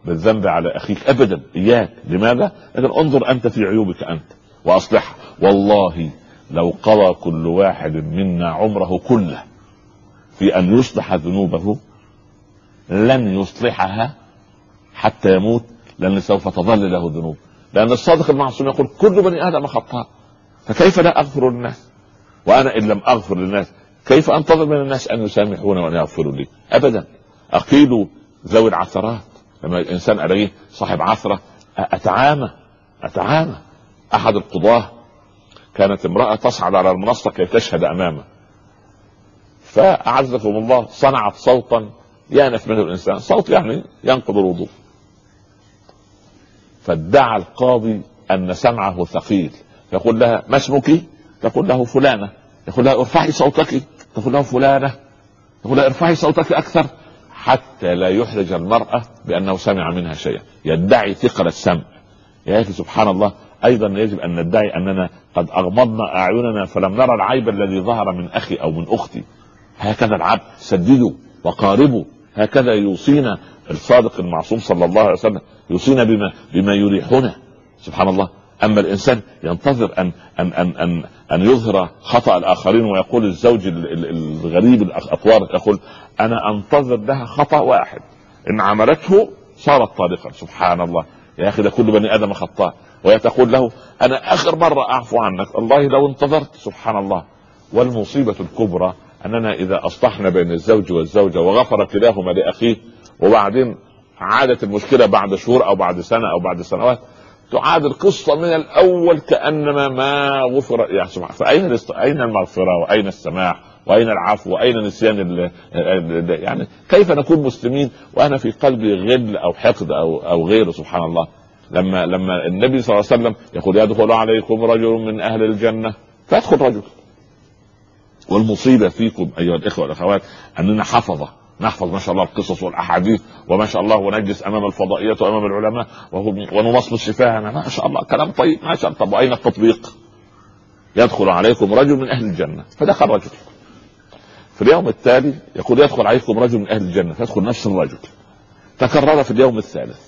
بالذنب على اخيك ابدا، اياك. لماذا؟ لكن انظر انت في عيوبك انت واصلحها. والله لو قضى كل واحد منا عمره كله في ان يصلح ذنوبه لن يصلحها حتى يموت، لان سوف تظل له ذنوب. لان الصادق المعصوم يقول كل بني ادم خطاء، فكيف لا اغفر للناس؟ وانا ان لم اغفر للناس كيف انتظر من الناس ان يسامحون وان يغفروا لي؟ ابدا. اقيل ذوي العثرات، لما الانسان الاقيه صاحب عثره اتعامى اتعامى. احد القضاه كانت امراه تصعد على المنصه كي تشهد امامه، فاعزكم الله صنعت صوتا يانف منه الانسان، صوت يعني ينقض الوضوء. فادعى القاضي ان سمعه ثقيل، يقول لها ما اسمك؟ تقول له فلانه. يقول لها ارفعي صوتك. تقول له فلانه. يقول لها ارفعي صوتك اكثر، حتى لا يحرج المراه بانه سمع منها شيئا. يدعي ثقل السمع. يا اخي سبحان الله، ايضا يجب ان ندعي اننا قد اغمضنا اعيننا فلم نرى العيب الذي ظهر من اخي او من اختي. هكذا العبد، سددوا وقاربوا. هكذا يوصينا الصادق المعصوم صلى الله عليه وسلم، يوصينا بما بما يريحنا. سبحان الله. اما الانسان ينتظر ان ان ان ان, أن يظهر خطأ الاخرين، ويقول الزوج الغريب الاطوار يقول انا انتظر لها خطأ واحد ان عملته صارت طارقا. سبحان الله. يا اخي ده كل بني ادم خطاء. ويتقول له انا اخر مرة اعفو عنك، الله لو انتظرت. سبحان الله. والمصيبة الكبرى اننا اذا اصلحنا بين الزوج والزوجة وغفر كلاهما لاخيه، وبعدين عادت المشكلة بعد شهور او بعد سنة او بعد سنوات، تعاد القصة من الاول كأنما ما غفر. يعني سبحان، فاين اين المغفرة واين السماح واين العفو واين نسيان ال... يعني كيف نكون مسلمين وانا في قلبي غل او حقد او او غيره؟ سبحان الله. لما لما النبي صلى الله عليه وسلم يقول يدخل عليكم رجل من اهل الجنة فيدخل رجل. والمصيبة فيكم ايها الاخوة والاخوات اننا حفظة نحفظ ما شاء الله القصص والاحاديث وما شاء الله، ونجلس امام الفضائيات وامام العلماء ونمصمص شفاهنا ما شاء الله، كلام طيب ما شاء الله. طب واين التطبيق؟ يدخل عليكم رجل من اهل الجنة، فدخل رجل. في اليوم التالي يقول يدخل عليكم رجل من اهل الجنة، فيدخل نفس الرجل. تكرر في اليوم الثالث.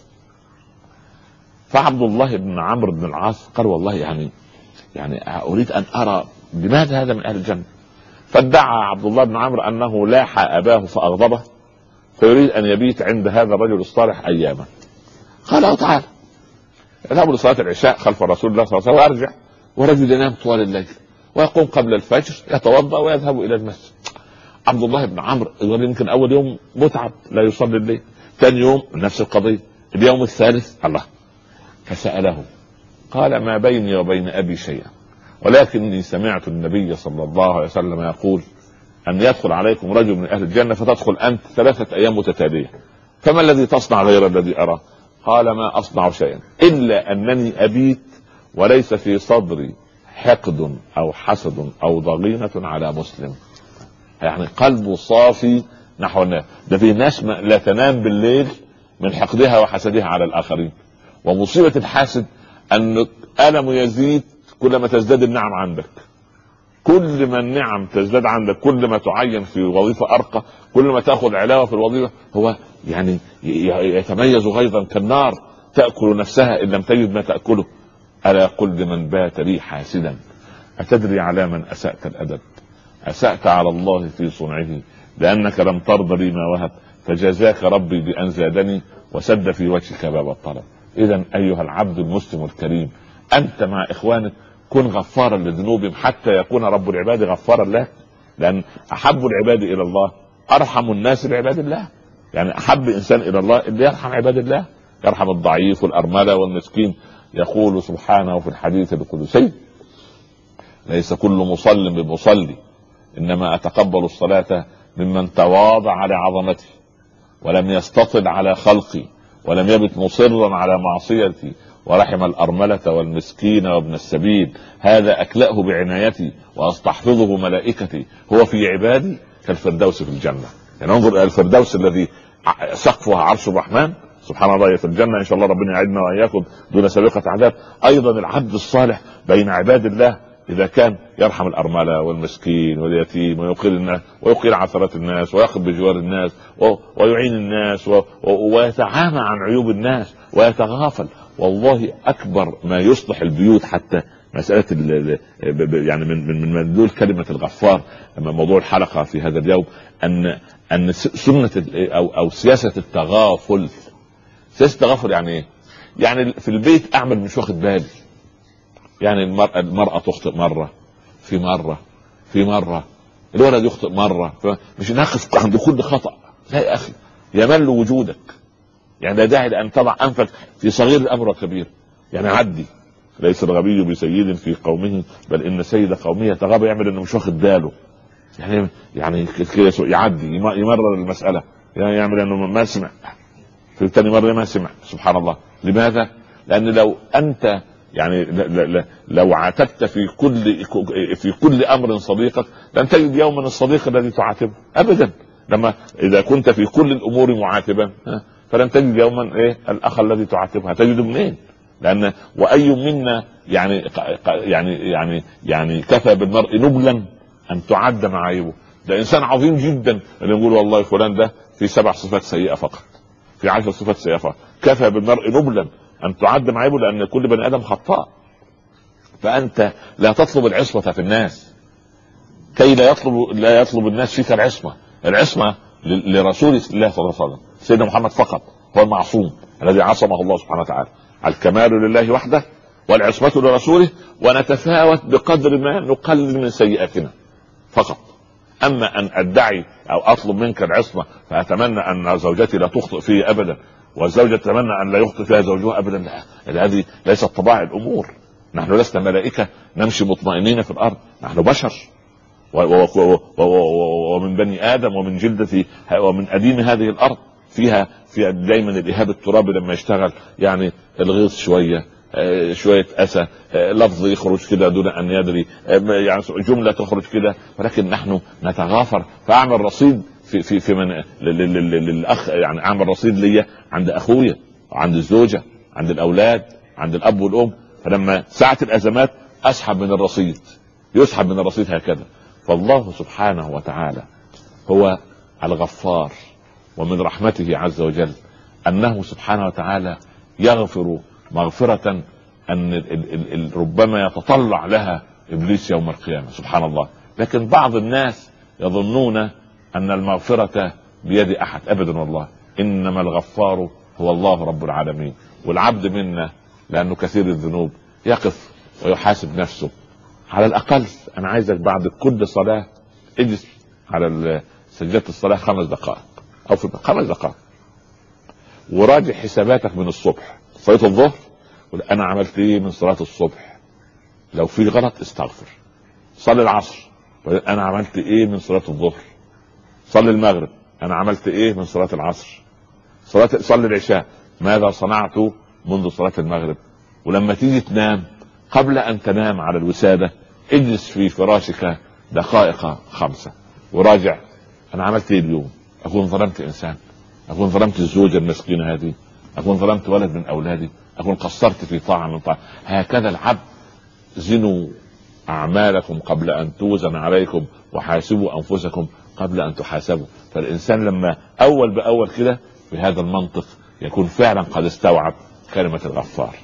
فعبد الله بن عمرو بن العاص قال والله يعني يعني اريد ان ارى لماذا هذا من اهل الجنة. فادعى عبد الله بن عمرو انه لاح اباه فاغضبه، فيريد ان يبيت عند هذا الرجل الصالح اياما. قال له تعال اذهب لصلاه العشاء خلف رسول الله صلى الله عليه وسلم وارجع. ورجل ينام طوال الليل ويقوم قبل الفجر يتوضا ويذهب الى المسجد. عبد الله بن عمرو يمكن اول يوم متعب لا يصلي الليل، ثاني يوم نفس القضيه، اليوم الثالث الله. فساله قال ما بيني وبين ابي شيئا، ولكني سمعت النبي صلى الله عليه وسلم يقول ان يدخل عليكم رجل من اهل الجنة فتدخل انت ثلاثة ايام متتالية، فما الذي تصنع غير الذي ارى؟ قال ما اصنع شيئا الا انني ابيت وليس في صدري حقد او حسد او ضغينة على مسلم. يعني قلبه صافي نحو الناس. ده في ناس لا تنام بالليل من حقدها وحسدها على الاخرين. ومصيبة الحاسد ان ألم يزيد كلما تزداد النعم عندك، كل ما النعم تزداد عندك كل ما تعين في وظيفة أرقى، كل ما تأخذ علاوة في الوظيفة. هو يعني يتميز غيظا كالنار تأكل نفسها إن لم تجد ما تأكله. ألا قل لمن بات لي حاسدا أتدري على من أسأت الأدب؟ أسأت على الله في صنعه لأنك لم ترضى لي ما وهب، فجزاك ربي بأن زادني وسد في وجهك باب الطلب. إذن أيها العبد المسلم الكريم، أنت مع إخوانك كن غفارا لذنوبهم حتى يكون رب العباد غفارا له. لأن أحب العباد إلى الله أرحم الناس بعباد الله. يعني أحب إنسان إلى الله اللي يرحم عباد الله، يرحم الضعيف والأرملة والمسكين. يقول سبحانه في الحديث القدسي ليس كل مصل بمصلي إنما أتقبل الصلاة ممن تواضع لعظمتي ولم يستطل على خلقي ولم يبت مصرا على معصيتي ورحم الأرملة والمسكين وابن السبيل، هذا أكلأه بعنايتي وأستحفظه ملائكتي، هو في عبادي كالفردوس في الجنة. يعني انظر إلى الفردوس الذي سقفها عرش الرحمن سبحان الله في الجنة. إن شاء الله ربنا يعيدنا وإياكم دون سابقة عذاب. أيضا العبد الصالح بين عباد الله اذا كان يرحم الارمله والمسكين واليتيم ويقيل الناس ويقيل عثرات الناس ويقف بجوار الناس ويعين الناس ويتعامى عن عيوب الناس ويتغافل، والله اكبر ما يصلح البيوت. حتى مساله يعني من من مدلول كلمه الغفار اما موضوع الحلقه في هذا اليوم ان ان سنه او او سياسه التغافل. سياسه التغافل يعني ايه؟ يعني في البيت اعمل مش واخد بالي، يعني المرأة, المرأة تخطئ مرة في مرة في مرة، الولد يخطئ مرة، مش نقف عند كل خطأ. لا يا أخي، يمل وجودك، يعني لا داعي لأن تضع أنفك في صغير الأمر وكبير. يعني عدي، ليس الغبي بسيد في قومه بل إن سيد قومه يتغابى، يعمل إنه مش واخد باله، يعني يعني يعدي يمرر المسألة، يعني يعمل إنه ما سمع، في تاني مرة ما سمع. سبحان الله. لماذا؟ لأن لو أنت يعني لو عاتبت في كل في كل امر صديقك لن تجد يوما الصديق الذي تعاتبه ابدا. لما اذا كنت في كل الامور معاتبا فلن تجد يوما ايه الاخ الذي تعاتبه، هتجده منين؟ لان واي منا يعني يعني يعني يعني كفى بالمرء نبلا ان تعد معايبه. ده انسان عظيم جدا اللي يقول والله فلان ده في سبع صفات سيئه فقط، في عشر صفات سيئه فقط. كفى بالمرء نبلا ان تعد معيبه، لان كل بني ادم خطاء. فانت لا تطلب العصمه في الناس كي لا يطلب لا يطلب الناس فيك العصمه. العصمه لرسول الله صلى الله عليه وسلم سيدنا محمد فقط هو المعصوم الذي عصمه الله سبحانه وتعالى. الكمال لله وحده والعصمه لرسوله، ونتفاوت بقدر ما نقلل من سيئاتنا فقط. اما ان ادعي او اطلب منك العصمه فاتمنى ان زوجتي لا تخطئ فيه ابدا، والزوجة تتمنى ان لا يخطئ فيها زوجها ابدا، هذه ليست طباع الامور. نحن لسنا ملائكة نمشي مطمئنين في الارض، نحن بشر ومن بني ادم ومن جلدة ومن اديم هذه الارض، فيها فيها دايما الاهاب الترابي لما يشتغل، يعني الغيظ شوية شوية اسى، لفظ يخرج كده دون ان يدري، يعني جملة تخرج كده، ولكن نحن نتغافر. فاعمل رصيد في في في من للاخ، يعني اعمل رصيد ليا عند اخويا وعند الزوجة عند الاولاد عند الاب والام، فلما ساعة الازمات اسحب من الرصيد، يسحب من الرصيد هكذا. فالله سبحانه وتعالى هو الغفار، ومن رحمته عز وجل انه سبحانه وتعالى يغفر مغفرة ان ال ال ال ربما يتطلع لها ابليس يوم القيامة. سبحان الله. لكن بعض الناس يظنون ان المغفرة بيد احد، ابدا والله، انما الغفار هو الله رب العالمين. والعبد منا لانه كثير الذنوب يقف ويحاسب نفسه. على الاقل انا عايزك بعد كل صلاة اجلس على سجادة الصلاة خمس دقائق او في خمس دقائق وراجع حساباتك من الصبح. صلاة الظهر انا عملت ايه من صلاة الصبح، لو في غلط استغفر. صلي العصر انا عملت ايه من صلاة الظهر. صلي المغرب انا عملت ايه من صلاة العصر. صلاة صلي العشاء ماذا صنعت منذ صلاة المغرب. ولما تيجي تنام قبل ان تنام على الوسادة اجلس في فراشك دقائق خمسة وراجع انا عملت ايه اليوم. اكون ظلمت انسان، اكون ظلمت الزوجة المسكينة هذه، اكون ظلمت ولد من اولادي، اكون قصرت في طاعة من طاعة. هكذا العبد. زنوا اعمالكم قبل ان توزن عليكم وحاسبوا انفسكم قبل ان تحاسبوا. فالانسان لما اول باول كده بهذا المنطق يكون فعلا قد استوعب كلمة الغفار.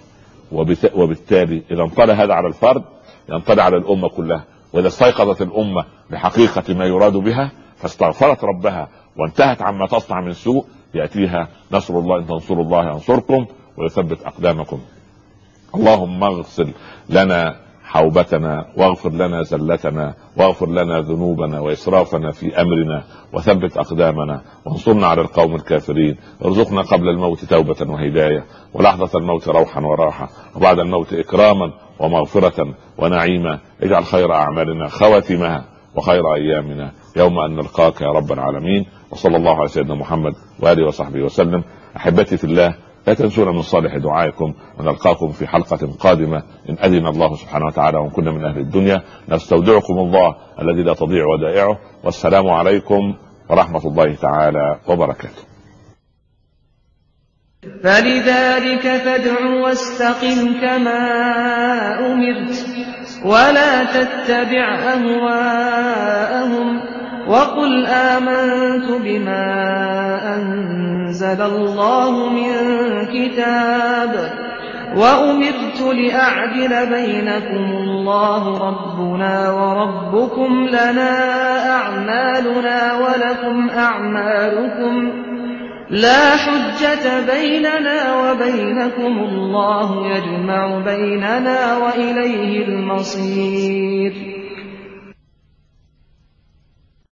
وبالتالي اذا انطلى هذا على الفرد ينطلي على الامة كلها. واذا استيقظت الامة بحقيقة ما يراد بها فاستغفرت ربها وانتهت عما تصنع من سوء يأتيها نصر الله ان تنصروا الله ينصركم ويثبت اقدامكم. اللهم اغسل لنا حوبتنا واغفر لنا زلتنا واغفر لنا ذنوبنا واسرافنا في امرنا وثبت اقدامنا وانصرنا على القوم الكافرين. ارزقنا قبل الموت توبة وهداية ولحظة الموت روحا وراحة وبعد الموت اكراما ومغفرة ونعيما. اجعل خير اعمالنا خواتمها وخير ايامنا يوم ان نلقاك يا رب العالمين. وصلى الله على سيدنا محمد واله وصحبه وسلم. احبتي في الله لا تنسونا من صالح دعائكم ونلقاكم في حلقة قادمة إن أذن الله سبحانه وتعالى وإن كنا من أهل الدنيا. نستودعكم الله الذي لا تضيع ودائعه، والسلام عليكم ورحمة الله تعالى وبركاته. فلذلك فادع واستقم كما أمرت ولا تتبع أهواءهم وقل آمنت بما أنزل الله من كتاب وأمرت لأعدل بينكم الله ربنا وربكم لنا أعمالنا ولكم أعمالكم لا حجة بيننا وبينكم الله يجمع بيننا وإليه المصير